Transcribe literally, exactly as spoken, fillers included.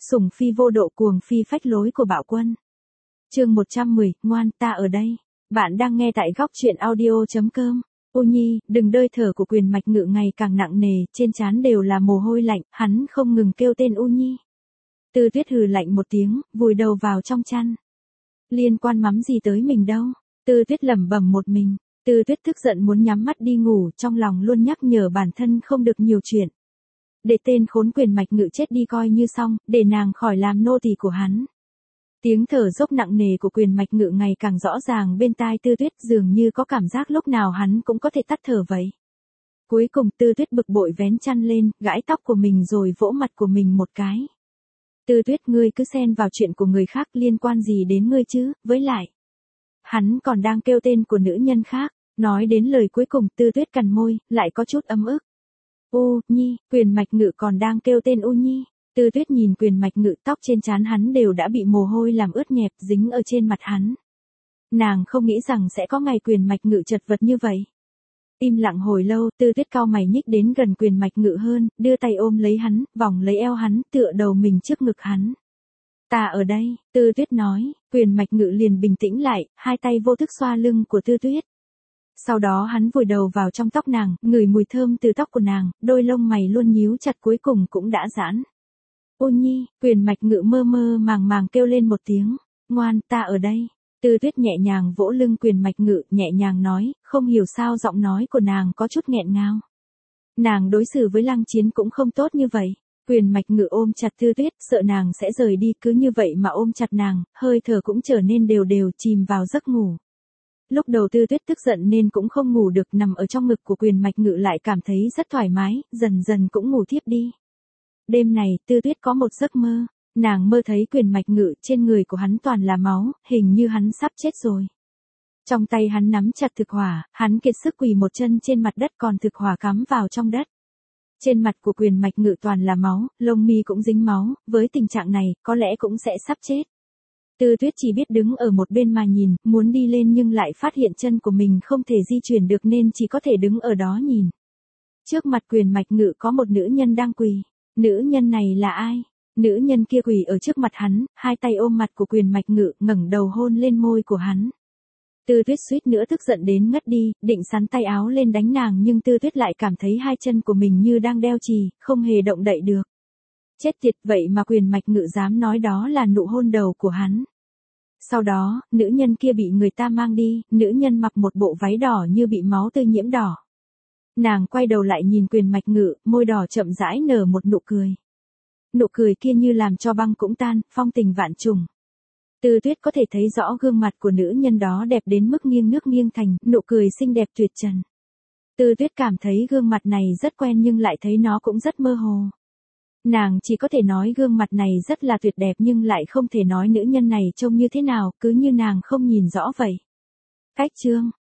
Sủng phi vô độ cuồng phi phách lối của Bạo Quân. Chương một trăm mười, ngoan, ta ở đây. Bạn đang nghe tại góc truyện audio chấm com. Ô Nhi, đừng đơi thở của Quyền Mạch Ngự ngày càng nặng nề, trên trán đều là mồ hôi lạnh, hắn không ngừng kêu tên Ô Nhi. Tư Tuyết hừ lạnh một tiếng, vùi đầu vào trong chăn. Liên quan mắm gì tới mình đâu? Tư Tuyết lẩm bẩm một mình. Tư Tuyết tức giận muốn nhắm mắt đi ngủ, trong lòng luôn nhắc nhở bản thân không được nhiều chuyện. Để tên khốn Quyền Mạch Ngự chết đi coi như xong, để nàng khỏi làm nô tỳ của hắn. Tiếng thở dốc nặng nề của Quyền Mạch Ngự ngày càng rõ ràng bên tai Tư Tuyết, dường như có cảm giác lúc nào hắn cũng có thể tắt thở vậy. Cuối cùng Tư Tuyết bực bội vén chăn lên, gãi tóc của mình rồi vỗ mặt của mình một cái. Tư Tuyết, ngươi cứ xen vào chuyện của người khác, liên quan gì đến ngươi chứ, với lại. Hắn còn đang kêu tên của nữ nhân khác, nói đến lời cuối cùng Tư Tuyết cắn môi, lại có chút ấm ức. Ô Nhi, Quyền Mạch Ngự còn đang kêu tên Ô Nhi. Tư Tuyết nhìn Quyền Mạch Ngự, tóc trên trán hắn đều đã bị mồ hôi làm ướt nhẹp dính ở trên mặt hắn. Nàng không nghĩ rằng sẽ có ngày Quyền Mạch Ngự chật vật như vậy. Im lặng hồi lâu, Tư Tuyết cau mày nhích đến gần Quyền Mạch Ngự hơn, đưa tay ôm lấy hắn, vòng lấy eo hắn, tựa đầu mình trước ngực hắn. Ta ở đây, Tư Tuyết nói. Quyền Mạch Ngự liền bình tĩnh lại, hai tay vô thức xoa lưng của Tư Tuyết. Sau đó hắn vùi đầu vào trong tóc nàng, ngửi mùi thơm từ tóc của nàng, đôi lông mày luôn nhíu chặt cuối cùng cũng đã giãn. Ô Nhi, Quyền Mạch Ngự mơ mơ màng màng kêu lên một tiếng, ngoan, ta ở đây. Tư Tuyết nhẹ nhàng vỗ lưng Quyền Mạch Ngự, nhẹ nhàng nói, không hiểu sao giọng nói của nàng có chút nghẹn ngào. Nàng đối xử với Lăng Chiến cũng không tốt như vậy. Quyền Mạch Ngự ôm chặt Tư Tuyết, sợ nàng sẽ rời đi, cứ như vậy mà ôm chặt nàng, hơi thở cũng trở nên đều đều, chìm vào giấc ngủ. Lúc đầu Tư Tuyết tức giận nên cũng không ngủ được, nằm ở trong ngực của Quyền Mạch Ngự lại cảm thấy rất thoải mái, dần dần cũng ngủ thiếp đi. Đêm này, Tư Tuyết có một giấc mơ, nàng mơ thấy Quyền Mạch Ngự, trên người của hắn toàn là máu, hình như hắn sắp chết rồi. Trong tay hắn nắm chặt thực hỏa, hắn kiệt sức quỳ một chân trên mặt đất, còn thực hỏa cắm vào trong đất. Trên mặt của Quyền Mạch Ngự toàn là máu, lông mi cũng dính máu, với tình trạng này, có lẽ cũng sẽ sắp chết. Tư Tuyết chỉ biết đứng ở một bên mà nhìn, muốn đi lên nhưng lại phát hiện chân của mình không thể di chuyển được nên chỉ có thể đứng ở đó nhìn. Trước mặt Quyền Mạch Ngự có một nữ nhân đang quỳ. Nữ nhân này là ai? Nữ nhân kia quỳ ở trước mặt hắn, hai tay ôm mặt của Quyền Mạch Ngự, ngẩng đầu hôn lên môi của hắn. Tư Tuyết suýt nữa tức giận đến ngất đi, định sắn tay áo lên đánh nàng nhưng Tư Tuyết lại cảm thấy hai chân của mình như đang đeo chì, không hề động đậy được. Chết tiệt, vậy mà Quyền Mạch Ngự dám nói đó là nụ hôn đầu của hắn. Sau đó, nữ nhân kia bị người ta mang đi, nữ nhân mặc một bộ váy đỏ như bị máu tươi nhiễm đỏ. Nàng quay đầu lại nhìn Quyền Mạch Ngự, môi đỏ chậm rãi nở một nụ cười. Nụ cười kia như làm cho băng cũng tan, phong tình vạn trùng. Tư Tuyết có thể thấy rõ gương mặt của nữ nhân đó đẹp đến mức nghiêng nước nghiêng thành, nụ cười xinh đẹp tuyệt trần. Tư Tuyết cảm thấy gương mặt này rất quen nhưng lại thấy nó cũng rất mơ hồ. Nàng chỉ có thể nói gương mặt này rất là tuyệt đẹp nhưng lại không thể nói nữ nhân này trông như thế nào, cứ như nàng không nhìn rõ vậy. Cách chương,